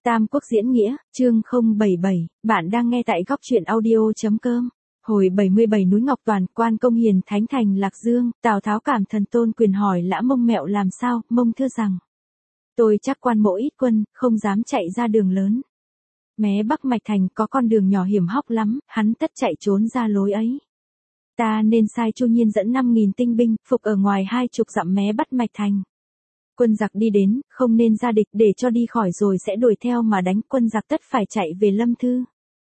Tam Quốc diễn nghĩa, chương 077, bạn đang nghe tại góc truyện audio.com. Hồi 77 núi Ngọc Toàn, Quan Công Hiền Thánh Thành Lạc Dương, Tào Tháo cảm thần Tôn Quyền hỏi Lã Mông mẹo làm sao, Mông thưa rằng. Tôi chắc quan mỗ ít quân, không dám chạy ra đường lớn. Mé Bắc Mạch Thành có con đường nhỏ hiểm hóc lắm, hắn tất chạy trốn ra lối ấy. Ta nên sai Chu Nhiên dẫn 5.000 tinh binh, phục ở ngoài 20 dặm mé Bắc Mạch Thành. Quân giặc đi đến, không nên ra địch để cho đi khỏi rồi sẽ đuổi theo mà đánh, quân giặc tất phải chạy về Lâm Thư.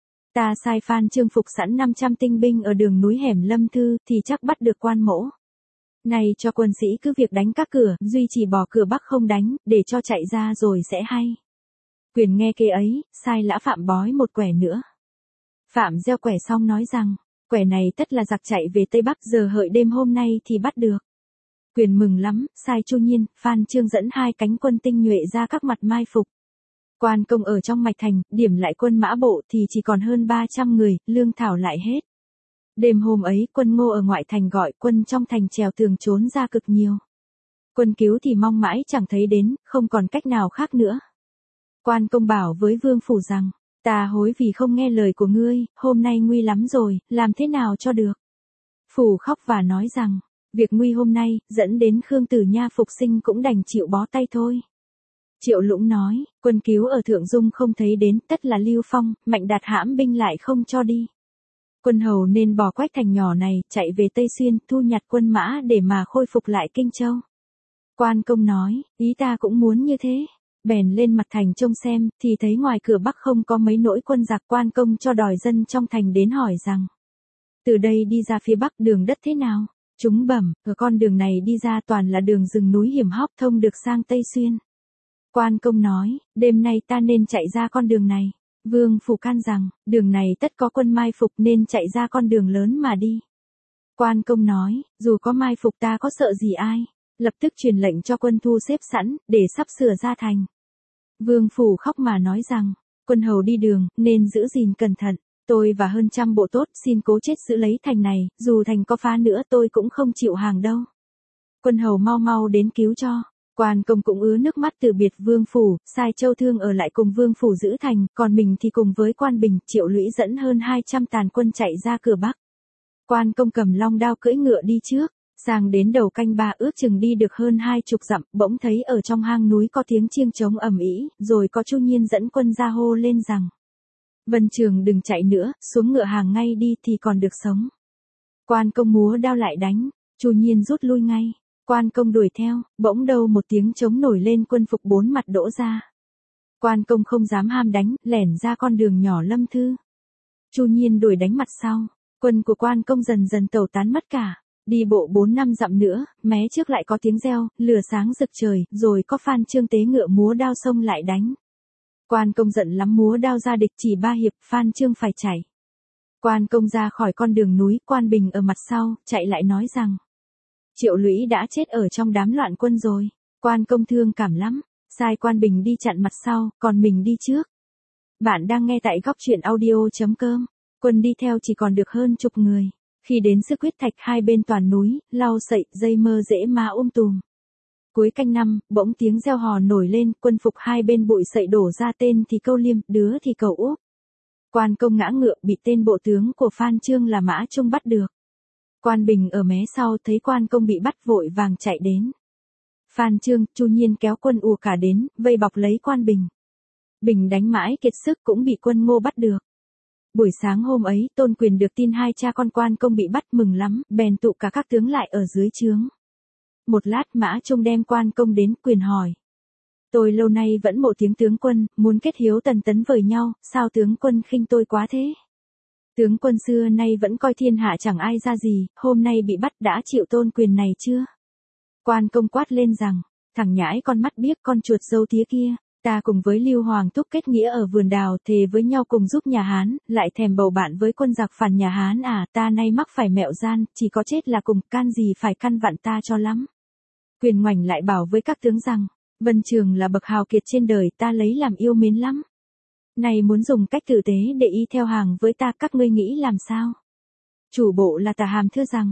Ta sai Phan Trương phục sẵn 500 tinh binh ở đường núi hẻm Lâm Thư thì chắc bắt được quan mỗ. Này cho quân sĩ cứ việc đánh các cửa, duy chỉ bỏ cửa Bắc không đánh, để cho chạy ra rồi sẽ hay. Quyền nghe kế ấy, sai Lã Phạm bói một quẻ nữa. Phạm gieo quẻ xong nói rằng, quẻ này tất là giặc chạy về Tây Bắc, giờ hợi đêm hôm nay thì bắt được. Quyền mừng lắm, sai Chu Nhiên, Phan Trương dẫn 2 cánh quân tinh nhuệ ra các mặt mai phục. Quan Công ở trong Mạch Thành, điểm lại quân mã bộ thì chỉ còn hơn 300 người, lương thảo lại hết. Đêm hôm ấy, quân Ngô ở ngoại thành gọi, quân trong thành trèo tường trốn ra cực nhiều. Quân cứu thì mong mãi chẳng thấy đến, không còn cách nào khác nữa. Quan Công bảo với Vương Phủ rằng, ta hối vì không nghe lời của ngươi, hôm nay nguy lắm rồi, làm thế nào cho được. Phủ khóc và nói rằng, việc nguy hôm nay, dẫn đến Khương Tử Nha phục sinh cũng đành chịu bó tay thôi. Triệu Lũng nói, quân cứu ở Thượng Dung không thấy đến, tất là Lưu Phong, Mạnh Đạt hãm binh lại không cho đi. Quân hầu nên bỏ Quách Thành nhỏ này, chạy về Tây Xuyên, thu nhặt quân mã để mà khôi phục lại Kinh Châu. Quan Công nói, ý ta cũng muốn như thế. Bèn lên mặt thành trông xem, thì thấy ngoài cửa Bắc không có mấy nỗi quân giặc. Quan Công cho đòi dân trong thành đến hỏi rằng, từ đây đi ra phía Bắc đường đất thế nào? Chúng bẩm, ở con đường này đi ra toàn là đường rừng núi hiểm hóc thông được sang Tây Xuyên. Quan Công nói, đêm nay ta nên chạy ra con đường này. Vương Phủ can rằng, đường này tất có quân mai phục nên chạy ra con đường lớn mà đi. Quan Công nói, dù có mai phục ta có sợ gì ai. Lập tức truyền lệnh cho quân thu xếp sẵn, để sắp sửa ra thành. Vương Phủ khóc mà nói rằng, quân hầu đi đường, nên giữ gìn cẩn thận. Tôi và hơn 100 bộ tốt xin cố chết giữ lấy thành này, dù thành có phá nữa tôi cũng không chịu hàng đâu. Quân hầu mau mau đến cứu cho. Quan Công cũng ứa nước mắt từ biệt Vương Phủ, sai Châu Thương ở lại cùng Vương Phủ giữ thành, còn mình thì cùng với Quan Bình, Triệu Lũy dẫn hơn 200 tàn quân chạy ra cửa Bắc. Quan Công cầm long đao cưỡi ngựa đi trước, sang đến đầu canh 3 ước chừng đi được hơn 20 dặm, bỗng thấy ở trong hang núi có tiếng chiêng trống ầm ĩ, rồi có Chu Nhiên dẫn quân ra hô lên rằng, Vân Trường đừng chạy nữa, xuống ngựa hàng ngay đi thì còn được sống. Quan Công múa đao lại đánh, Chu Nhiên rút lui ngay. Quan Công đuổi theo, bỗng đâu một tiếng trống nổi lên, quân phục 4 mặt đổ ra. Quan Công không dám ham đánh, lẻn ra con đường nhỏ Lâm Thư. Chu Nhiên đuổi đánh mặt sau, quân của Quan Công dần dần tẩu tán mất cả. Đi bộ 4-5 dặm nữa, mé trước lại có tiếng reo, lửa sáng rực trời, rồi có Phan Trương tế ngựa múa đao xông lại đánh. Quan Công giận lắm múa đao ra địch, chỉ 3 hiệp, Phan Trương phải chạy. Quan Công ra khỏi con đường núi, Quan Bình ở mặt sau, chạy lại nói rằng, Triệu Lũy đã chết ở trong đám loạn quân rồi. Quan Công thương cảm lắm, sai Quan Bình đi chặn mặt sau, còn mình đi trước. Bạn đang nghe tại góc truyện audio.com. Quân đi theo chỉ còn được hơn 10 người. Khi đến Sư Quyết Thạch hai bên toàn núi, lau sậy, dây mơ rễ ma tùm. Cuối canh 5, bỗng tiếng reo hò nổi lên, quân phục hai bên bụi sậy đổ ra, tên thì Câu Liêm, đứa thì Cầu Úp. Quan Công ngã ngựa, bị tên bộ tướng của Phan Trương là Mã Trung bắt được. Quan Bình ở mé sau thấy Quan Công bị bắt vội vàng chạy đến. Phan Trương, Chu Nhiên kéo quân ùa cả đến, vây bọc lấy Quan Bình. Bình đánh mãi kiệt sức cũng bị quân Ngô bắt được. Buổi sáng hôm ấy, Tôn Quyền được tin 2 cha con Quan Công bị bắt, mừng lắm, bèn tụ cả các tướng lại ở dưới trướng. Một lát Mã Trung đem Quan Công đến, Quyền hỏi. Tôi lâu nay vẫn mộ tiếng tướng quân, muốn kết hiếu tần tấn với nhau, sao tướng quân khinh tôi quá thế? Tướng quân xưa nay vẫn coi thiên hạ chẳng ai ra gì, hôm nay bị bắt đã chịu Tôn Quyền này chưa? Quan Công quát lên rằng, thằng nhãi con mắt biếc con chuột dâu tía kia, ta cùng với Lưu Hoàng Thúc kết nghĩa ở vườn đào, thề với nhau cùng giúp nhà Hán, lại thèm bầu bạn với quân giặc phản nhà Hán à, ta nay mắc phải mẹo gian, chỉ có chết là cùng, can gì phải căn vặn ta cho lắm. Quyền ngoảnh lại bảo với các tướng rằng, Vân Trường là bậc hào kiệt trên đời, ta lấy làm yêu mến lắm. Này muốn dùng cách tử tế để y theo hàng với ta, các ngươi nghĩ làm sao? Chủ bộ là Tả Hàm thưa rằng,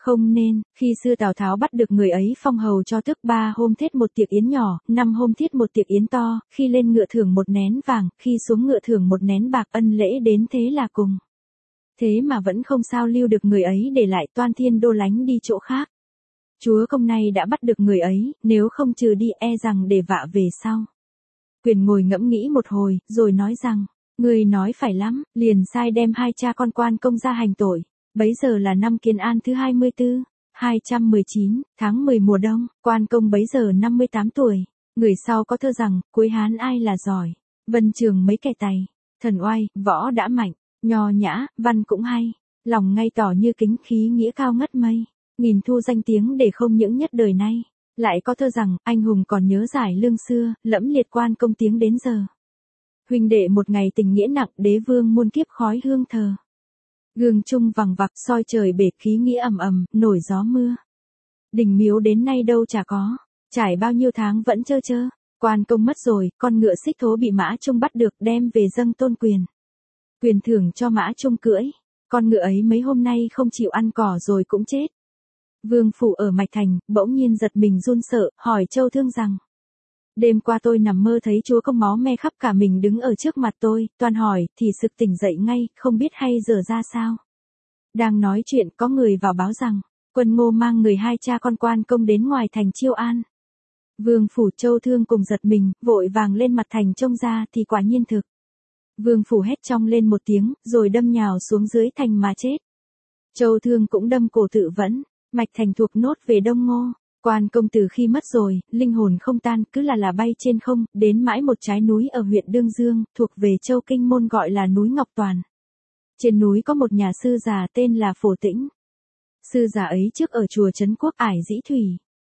Không nên, khi xưa Tào Tháo bắt được người ấy phong hầu cho tước 3 hôm thiết một tiệc yến nhỏ, 5 hôm thiết một tiệc yến to, khi lên ngựa thưởng một nén vàng, khi xuống ngựa thưởng một nén bạc, ân lễ đến thế là cùng. Thế mà vẫn không sao lưu được người ấy để lại, toan thiên đô lánh đi chỗ khác. Chúa công này đã bắt được người ấy, nếu không trừ đi e rằng để vạ về sau. Quyền ngồi ngẫm nghĩ một hồi, rồi nói rằng, người nói phải lắm, liền sai đem 2 cha con quan công ra hành tội. Bấy giờ là năm Kiến An thứ 24, 219, tháng 10 mùa đông, quan công bấy giờ 58 tuổi. Người sau có thơ rằng, cuối Hán ai là giỏi, vân trường mấy kẻ tài, thần oai, võ đã mạnh, nho nhã, văn cũng hay, lòng ngay tỏ như kính khí nghĩa cao ngất mây, nghìn thu danh tiếng để không những nhất đời nay. Lại có thơ rằng, anh hùng còn nhớ giải lương xưa, lẫm liệt quan công tiếng đến giờ. Huynh đệ một ngày tình nghĩa nặng, đế vương muôn kiếp khói hương thờ. Gương trung vằng vặc soi trời bể khí nghĩa ầm ầm, nổi gió mưa. Đình miếu đến nay đâu chả có, trải bao nhiêu tháng vẫn trơ trơ. Quan công mất rồi, con ngựa xích thố bị Mã Trung bắt được đem về dâng tôn quyền. Quyền thưởng cho Mã Trung cưỡi, con ngựa ấy mấy hôm nay không chịu ăn cỏ rồi cũng chết. Vương phủ ở Mạch Thành, bỗng nhiên giật mình run sợ, hỏi Châu Thương rằng. Đêm qua tôi nằm mơ thấy chúa công máu me khắp cả mình đứng ở trước mặt tôi, toàn hỏi, thì sực tỉnh dậy ngay, không biết hay giờ ra sao. Đang nói chuyện có người vào báo rằng, quân Ngô mang người 2 cha con quan công đến ngoài thành Chiêu An. Vương phủ Châu Thương cùng giật mình, vội vàng lên mặt thành trông ra thì quả nhiên thực. Vương phủ hét trong lên một tiếng, rồi đâm nhào xuống dưới thành mà chết. Châu Thương cũng đâm cổ tự vẫn. Mạch Thành thuộc nốt về Đông Ngô. Quan công từ khi mất rồi, linh hồn không tan, cứ là bay trên không, đến mãi một trái núi ở huyện Đương Dương, thuộc về Châu Kinh Môn gọi là núi Ngọc Toàn. Trên núi có một nhà sư già tên là Phổ Tĩnh. Sư già ấy trước ở chùa Trấn Quốc Ải Dĩ Thủy.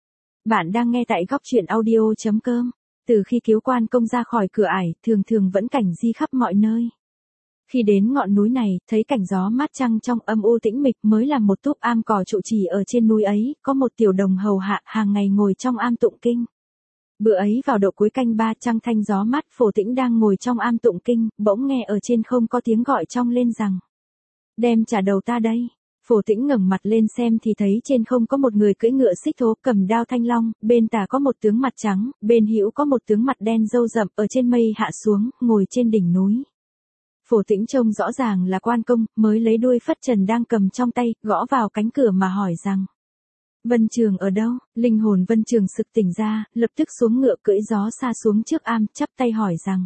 Bạn đang nghe tại góc truyện audio.com. Từ khi cứu quan công ra khỏi cửa ải, thường thường vẫn cảnh di khắp mọi nơi. Khi đến ngọn núi này, thấy cảnh gió mát trăng trong âm u tĩnh mịch mới là một túp am cỏ trụ trì ở trên núi ấy, có một tiểu đồng hầu hạ hàng ngày ngồi trong am tụng kinh. Bữa ấy vào độ cuối canh 3 trăng thanh gió mát, Phổ Tĩnh đang ngồi trong am tụng kinh, bỗng nghe ở trên không có tiếng gọi trong lên rằng. Đem trả đầu ta đây. Phổ Tĩnh ngẩng mặt lên xem thì thấy trên không có một người cưỡi ngựa xích thố cầm đao thanh long, bên tả có một tướng mặt trắng, bên hữu có một tướng mặt đen râu rậm ở trên mây hạ xuống, ngồi trên đỉnh núi. Phổ Tĩnh trông rõ ràng là quan công, mới lấy đuôi phất trần đang cầm trong tay, gõ vào cánh cửa mà hỏi rằng. Vân Trường ở đâu? Linh hồn Vân Trường sực tỉnh ra, lập tức xuống ngựa cưỡi gió xa xuống trước am, chắp tay hỏi rằng.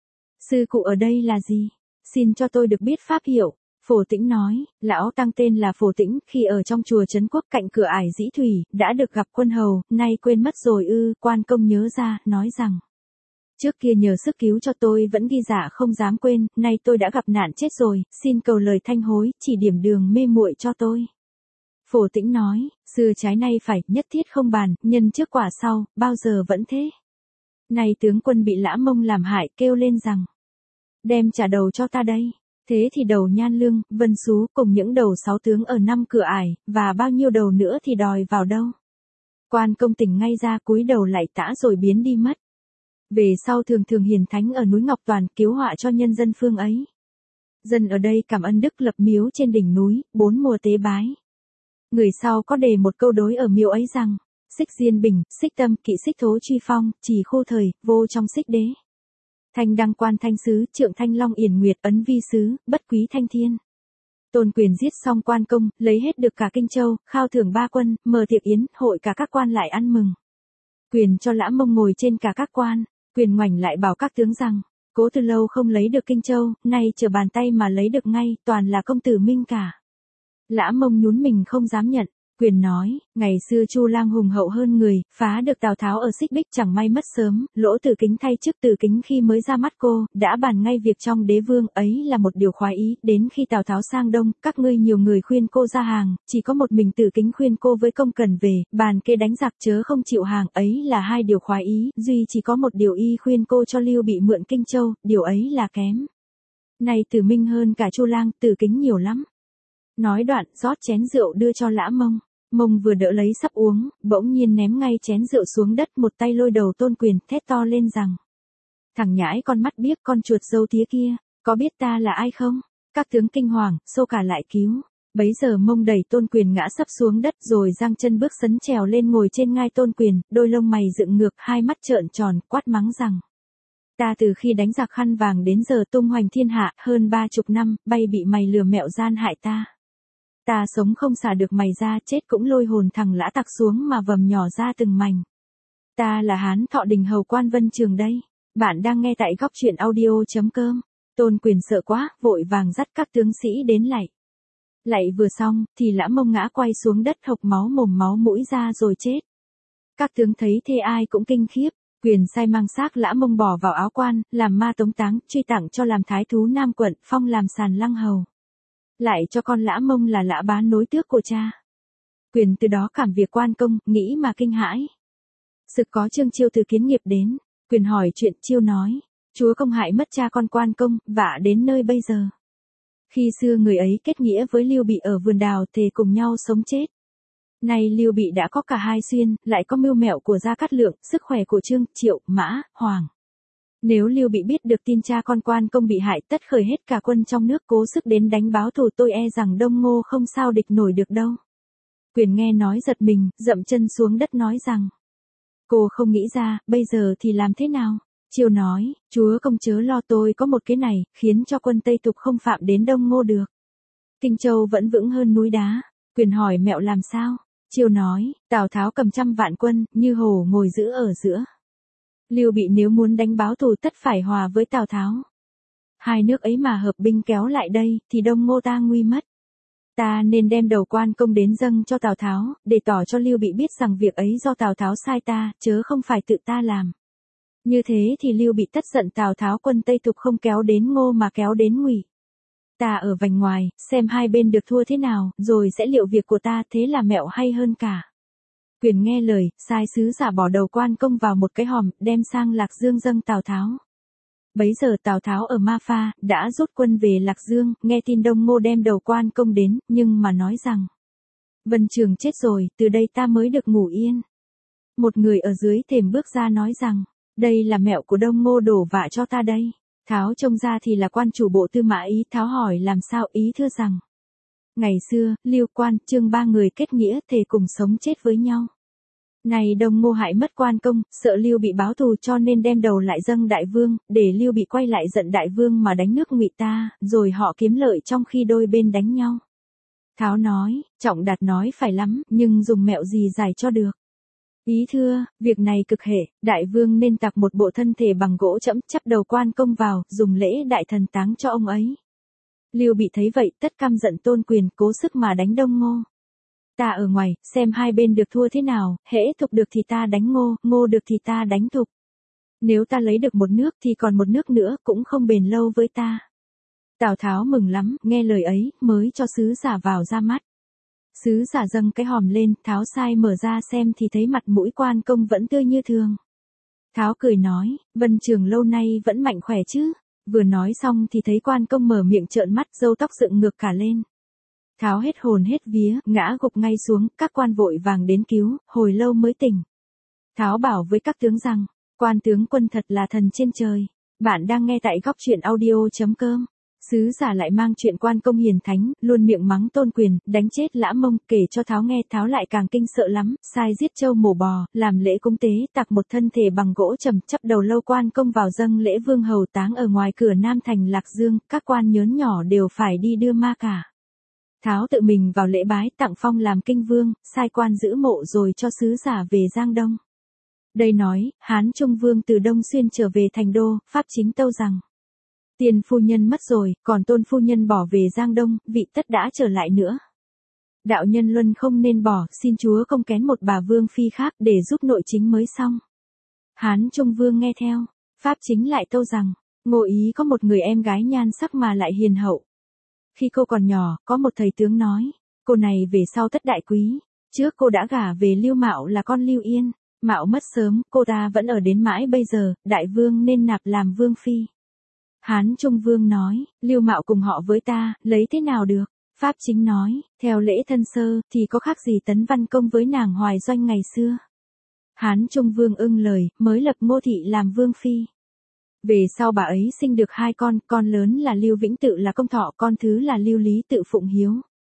Sư cụ ở đây là gì? Xin cho tôi được biết pháp hiệu. Phổ Tĩnh nói, lão tăng tên là Phổ Tĩnh, khi ở trong chùa Trấn Quốc cạnh cửa ải Dĩ Thủy, đã được gặp quân hầu, nay quên mất rồi ư? Quan công nhớ ra, nói rằng. Trước kia nhờ sức cứu cho tôi vẫn ghi dạ không dám quên, nay tôi đã gặp nạn chết rồi, xin cầu lời thanh hối, chỉ điểm đường mê muội cho tôi. Phổ Tĩnh nói, xưa trái nay phải, nhất thiết không bàn, nhân trước quả sau, bao giờ vẫn thế. Này tướng quân bị Lã Mông làm hại, kêu lên rằng, đem trả đầu cho ta đây. Thế thì đầu Nhan Lương, Vân Xú cùng những đầu 6 tướng ở 5 cửa ải, và bao nhiêu đầu nữa thì đòi vào đâu. Quan công tỉnh ngay ra cúi đầu lạy tã rồi biến đi mất. Về sau thường thường hiền thánh ở núi Ngọc Toàn cứu họa cho nhân dân phương ấy. Dân ở đây cảm ơn đức lập miếu trên đỉnh núi, 4 mùa tế bái. Người sau có đề một câu đối ở miếu ấy rằng, xích diên bình, xích tâm, kỵ xích thố truy phong, trì khô thời, vô trong xích đế. Thanh đăng quan thanh sứ, trượng thanh long yển nguyệt, ấn vi sứ, bất quý thanh thiên. Tôn Quyền giết xong quan công, lấy hết được cả Kinh Châu, khao thưởng 3 quân, mở tiệc yến, hội cả các quan lại ăn mừng. Quyền cho Lã Mông ngồi trên cả các quan. Quyền ngoảnh lại bảo các tướng rằng, cố từ lâu không lấy được Kinh Châu, nay trở bàn tay mà lấy được ngay, toàn là công tử Minh cả. Lã Mông nhún mình không dám nhận. Quyền nói, ngày xưa Chu Lang hùng hậu hơn người, phá được Tào Tháo ở Xích Bích chẳng may mất sớm, Lỗ Tử Kính thay chức Tử Kính khi mới ra mắt cô, đã bàn ngay việc trong đế vương, ấy là một điều khoái ý, đến khi Tào Tháo sang Đông, các ngươi nhiều người khuyên cô ra hàng, chỉ có một mình Tử Kính khuyên cô với công cần về, bàn kê đánh giặc chớ không chịu hàng, ấy là 2 điều khoái ý, duy chỉ có một điều y khuyên cô cho Lưu Bị mượn Kinh Châu, điều ấy là kém. Này Tử Minh hơn cả Chu Lang, Tử Kính nhiều lắm. Nói đoạn, rót chén rượu đưa cho Lã Mông. Mông vừa đỡ lấy sắp uống, bỗng nhiên ném ngay chén rượu xuống đất, một tay lôi đầu Tôn Quyền, thét to lên rằng. Thằng nhãi con mắt biếc, con chuột dâu tía kia, có biết ta là ai không? Các tướng kinh hoàng, xô cả lại cứu. Bấy giờ mông đẩy Tôn Quyền ngã sấp xuống đất rồi giang chân bước sấn trèo lên ngồi trên ngai Tôn Quyền, đôi lông mày dựng ngược, hai mắt trợn tròn, quát mắng rằng: Ta từ khi đánh giặc khăn vàng đến giờ tung hoành thiên hạ, hơn 30 năm, bay bị mày lừa mẹo gian hại ta. Ta sống không xả được mày ra, chết cũng lôi hồn thằng lã tặc xuống mà vầm nhỏ ra từng mảnh. Ta là Hán Thọ Đình hầu quan Vân Trường đây. Bạn đang nghe tại góc truyện audio.com. Tôn Quyền sợ quá, vội vàng dắt các tướng sĩ đến lạy. Lạy vừa xong, thì Lã Mông ngã quay xuống đất hộc máu mồm máu mũi ra rồi chết. Các tướng thấy thế ai cũng kinh khiếp. Quyền sai mang xác Lã Mông bỏ vào áo quan, làm ma tống táng, truy tặng cho làm thái thú Nam quận, phong làm sàn lăng hầu. Lại cho con Lã Mông là Lã Bá nối tước của cha. Quyền từ đó cảm việc quan công, nghĩ mà kinh hãi. Sực có Trương Chiêu từ Kiến Nghiệp đến. Quyền hỏi chuyện, Chiêu nói: Chúa công hại mất cha con quan công, vạ đến nơi bây giờ. Khi xưa người ấy kết nghĩa với Lưu Bị ở vườn đào, thề cùng nhau sống chết. Nay Lưu Bị đã có cả hai xuyên, lại có mưu mẹo của Gia Cát Lượng, sức khỏe của Trương, Triệu, Mã, Hoàng. Nếu Lưu Bị biết được tin cha con quan công bị hại, tất khởi hết cả quân trong nước cố sức đến đánh báo thù, tôi e rằng Đông Ngô không sao địch nổi được đâu. Quyền nghe nói giật mình, dậm chân xuống đất nói rằng: Cô không nghĩ ra, bây giờ thì làm thế nào? Chiêu nói: Chúa công chớ lo, tôi có một kế này, khiến cho quân Tây Tục không phạm đến Đông Ngô được. Kinh Châu vẫn vững hơn núi đá. Quyền hỏi mẹo làm sao? Chiêu nói: Tào Tháo cầm 100 vạn quân, như hổ ngồi giữ ở giữa. Lưu Bị nếu muốn đánh báo thù tất phải hòa với Tào Tháo. Hai nước ấy mà hợp binh kéo lại đây, thì Đông Ngô ta nguy mất. Ta nên đem đầu quan công đến dâng cho Tào Tháo, để tỏ cho Lưu Bị biết rằng việc ấy do Tào Tháo sai ta, chớ không phải tự ta làm. Như thế thì Lưu Bị tất giận Tào Tháo, quân Tây Tục không kéo đến Ngô mà kéo đến Ngụy. Ta ở vành ngoài, xem hai bên được thua thế nào, rồi sẽ liệu việc của ta, thế là mẹo hay hơn cả. Quyền nghe lời, sai sứ giả bỏ đầu quan công vào một cái hòm, đem sang Lạc Dương dâng Tào Tháo. Bấy giờ Tào Tháo ở Ma Pha, đã rút quân về Lạc Dương, nghe tin Đông Ngô đem đầu quan công đến, nhưng mà nói rằng: Vân Trường chết rồi, từ đây ta mới được ngủ yên. Một người ở dưới thềm bước ra nói rằng: Đây là mẹo của Đông Ngô đổ vạ cho ta đây. Tháo trông ra thì là quan chủ bộ Tư Mã Ý. Tháo hỏi làm sao, Ý thưa rằng: Ngày xưa, Lưu, Quan, Trương ba người kết nghĩa, thề cùng sống chết với nhau. Này Đông Ngô hại mất quan công, sợ Lưu Bị báo thù cho nên đem đầu lại dâng đại vương, để Lưu Bị quay lại giận đại vương mà đánh nước Ngụy ta, rồi họ kiếm lợi trong khi đôi bên đánh nhau. Tháo nói: Trọng Đạt nói phải lắm, nhưng dùng mẹo gì giải cho được? Ý thưa, việc này cực hệ, đại vương nên tạc một bộ thân thể bằng gỗ chẫm, chắp đầu quan công vào, dùng lễ đại thần táng cho ông ấy. Lưu Bị thấy vậy, tất căm giận Tôn Quyền, cố sức mà đánh Đông Ngô. Ta ở ngoài, xem hai bên được thua thế nào, hễ Thục được thì ta đánh Ngô, Ngô được thì ta đánh Thục. Nếu ta lấy được một nước thì còn một nước nữa cũng không bền lâu với ta. Tào Tháo mừng lắm, nghe lời ấy, mới cho sứ giả vào ra mắt. Sứ giả dâng cái hòm lên, Tháo sai mở ra xem thì thấy mặt mũi quan công vẫn tươi như thường. Tháo cười nói: Vân Trường lâu nay vẫn mạnh khỏe chứ? Vừa nói xong thì thấy quan công mở miệng trợn mắt, râu tóc dựng ngược cả lên. Tháo hết hồn hết vía, ngã gục ngay xuống, các quan vội vàng đến cứu, hồi lâu mới tỉnh. Tháo bảo với các tướng rằng: Quan tướng quân thật là thần trên trời. Bạn đang nghe tại góc truyện audio.com. Sứ giả lại mang chuyện quan công hiền thánh, luôn miệng mắng Tôn Quyền, đánh chết Lã Mông, kể cho Tháo nghe. Tháo lại càng kinh sợ lắm, sai giết trâu mổ bò, làm lễ cúng tế, tạc một thân thể bằng gỗ trầm, chắp đầu lâu quan công vào dâng lễ vương hầu táng ở ngoài cửa Nam thành Lạc Dương, các quan nhớn nhỏ đều phải đi đưa ma cả. Tháo tự mình vào lễ bái, tặng phong làm kinh vương, sai quan giữ mộ rồi cho sứ giả về Giang Đông. Đây nói, Hán Trung Vương từ Đông Xuyên trở về thành đô, Pháp chính tâu rằng: Tiền phu nhân mất rồi, còn Tôn phu nhân bỏ về Giang Đông, vị tất đã trở lại nữa. Đạo nhân luân không nên bỏ, xin chúa công kén một bà vương phi khác để giúp nội chính mới xong. Hán Trung Vương nghe theo. Pháp chính lại tâu rằng: Ngô ý có một người em gái nhan sắc mà lại hiền hậu. Khi cô còn nhỏ, có một thầy tướng nói, cô này về sau tất đại quý. Trước cô đã gả về Lưu Mạo là con Lưu Yên. Mạo mất sớm, cô ta vẫn ở đến mãi bây giờ, đại vương nên nạp làm vương phi. Hán Trung Vương nói: Lưu Mạo cùng họ với ta, lấy thế nào được? Pháp chính nói: Theo lễ thân sơ, thì có khác gì Tấn Văn Công với nàng Hoài Doanh ngày xưa. Hán Trung Vương ưng lời, mới lập Ngô Thị làm vương phi. Về sau bà ấy sinh được hai con lớn là Lưu Vĩnh Tự là Công Thọ, con thứ là Lưu Lý Tự Phụng Hiếu.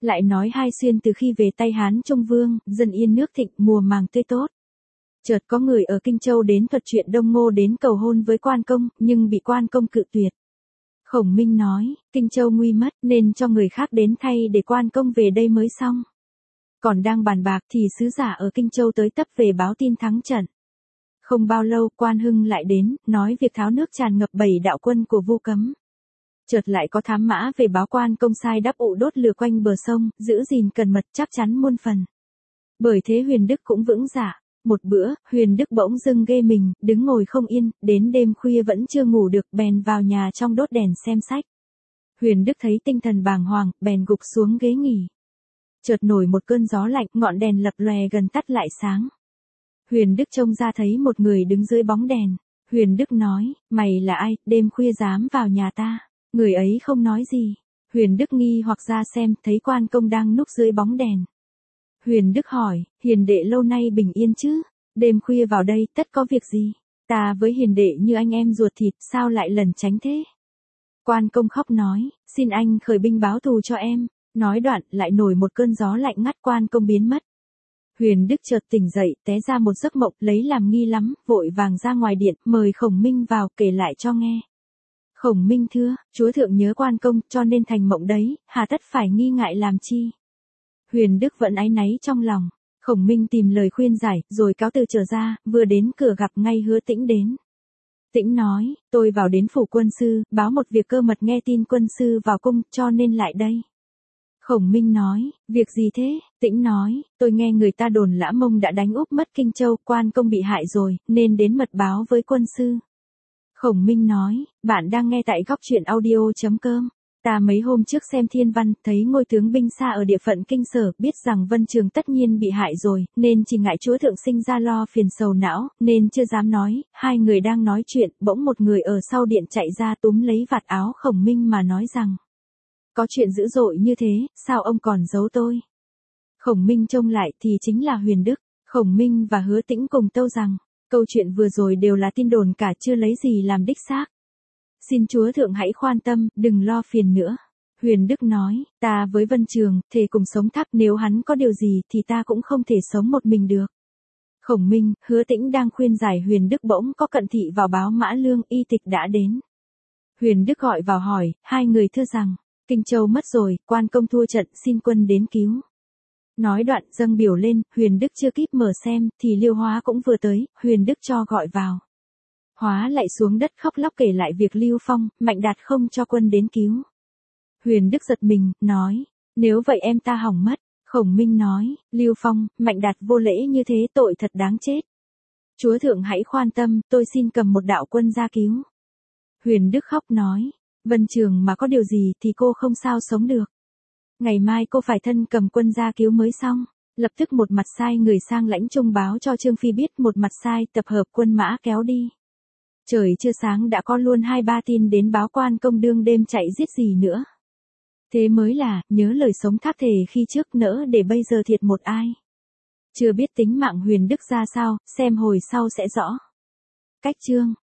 Lại nói Hai Xuyên từ khi về tay Hán Trung Vương, dân yên nước thịnh, mùa màng tươi tốt. Chợt có người ở Kinh Châu đến thuật chuyện Đông Ngô đến cầu hôn với quan công, nhưng bị quan công cự tuyệt. Khổng Minh nói, Kinh Châu nguy mất nên cho người khác đến thay để quan công về đây mới xong. Còn đang bàn bạc thì sứ giả ở Kinh Châu tới tấp về báo tin thắng trận. Không bao lâu Quan Hưng lại đến, nói việc tháo nước tràn ngập 7 đạo quân của Vu Cấm. Chợt lại có thám mã về báo quan công sai đắp ụ đốt lửa quanh bờ sông, giữ gìn cẩn mật chắc chắn muôn phần. Bởi thế Huyền Đức cũng vững dạ. Một bữa, Huyền Đức bỗng dưng ghê mình, đứng ngồi không yên, đến đêm khuya vẫn chưa ngủ được, bèn vào nhà trong đốt đèn xem sách. Huyền Đức thấy tinh thần bàng hoàng, bèn gục xuống ghế nghỉ. Chợt nổi một cơn gió lạnh, ngọn đèn lập lòe gần tắt lại sáng. Huyền Đức trông ra thấy một người đứng dưới bóng đèn. Huyền Đức nói, mày là ai, đêm khuya dám vào nhà ta? Người ấy không nói gì. Huyền Đức nghi hoặc ra xem, thấy quan công đang núp dưới bóng đèn. Huyền Đức hỏi, hiền đệ lâu nay bình yên chứ? Đêm khuya vào đây, tất có việc gì? Ta với hiền đệ như anh em ruột thịt, sao lại lẩn tránh thế? Quan công khóc nói, xin anh khởi binh báo thù cho em. Nói đoạn, lại nổi một cơn gió lạnh ngắt, quan công biến mất. Huyền Đức chợt tỉnh dậy, té ra một giấc mộng, lấy làm nghi lắm, vội vàng ra ngoài điện, mời Khổng Minh vào, kể lại cho nghe. Khổng Minh thưa, chúa thượng nhớ quan công, cho nên thành mộng đấy, hà tất phải nghi ngại làm chi? Huyền Đức vẫn áy náy trong lòng. Khổng Minh tìm lời khuyên giải, rồi cáo từ trở ra, vừa đến cửa gặp ngay Hứa Tĩnh đến. Tĩnh nói, tôi vào đến phủ quân sư, báo một việc cơ mật, nghe tin quân sư vào cung, cho nên lại đây. Khổng Minh nói, việc gì thế? Tĩnh nói, tôi nghe người ta đồn Lã Mông đã đánh úp mất Kinh Châu, quan công bị hại rồi, nên đến mật báo với quân sư. Khổng Minh nói, bạn đang nghe tại góc truyện audio.com. Ta mấy hôm trước xem thiên văn, thấy ngôi tướng binh xa ở địa phận Kinh Sở, biết rằng Vân Trường tất nhiên bị hại rồi, nên chỉ ngại chúa thượng sinh ra lo phiền sầu não, nên chưa dám nói. Hai người đang nói chuyện, bỗng một người ở sau điện chạy ra túm lấy vạt áo Khổng Minh mà nói rằng, có chuyện dữ dội như thế, sao ông còn giấu tôi? Khổng Minh trông lại thì chính là Huyền Đức. Khổng Minh và Hứa Tĩnh cùng tâu rằng, câu chuyện vừa rồi đều là tin đồn cả, chưa lấy gì làm đích xác. Xin chúa thượng hãy khoan tâm, đừng lo phiền nữa. Huyền Đức nói, ta với Vân Trường, thề cùng sống tháp, nếu hắn có điều gì thì ta cũng không thể sống một mình được. Khổng Minh, Hứa Tĩnh đang khuyên giải Huyền Đức, bỗng có cận thị vào báo Mã Lương y tịch đã đến. Huyền Đức gọi vào hỏi, hai người thưa rằng, Kinh Châu mất rồi, quan công thua trận, xin quân đến cứu. Nói đoạn dâng biểu lên, Huyền Đức chưa kịp mở xem, thì Liêu Hóa cũng vừa tới, Huyền Đức cho gọi vào. Hóa lại xuống đất khóc lóc kể lại việc Lưu Phong, Mạnh Đạt không cho quân đến cứu. Huyền Đức giật mình, nói, nếu vậy em ta hỏng mất. Khổng Minh nói, Lưu Phong, Mạnh Đạt vô lễ như thế, tội thật đáng chết. Chúa thượng hãy khoan tâm, tôi xin cầm một đạo quân ra cứu. Huyền Đức khóc nói, Vân Trường mà có điều gì thì cô không sao sống được. Ngày mai cô phải thân cầm quân ra cứu mới xong. Lập tức một mặt sai người sang lãnh trung báo cho Trương Phi biết, một mặt sai tập hợp quân mã kéo đi. Trời chưa sáng đã có luôn 2-3 tin đến báo quan công đương đêm chạy giết gì nữa. Thế mới là, nhớ lời sống thác thề khi trước, nỡ để bây giờ thiệt một ai. Chưa biết tính mạng Huyền Đức ra sao, xem hồi sau sẽ rõ. Cách chương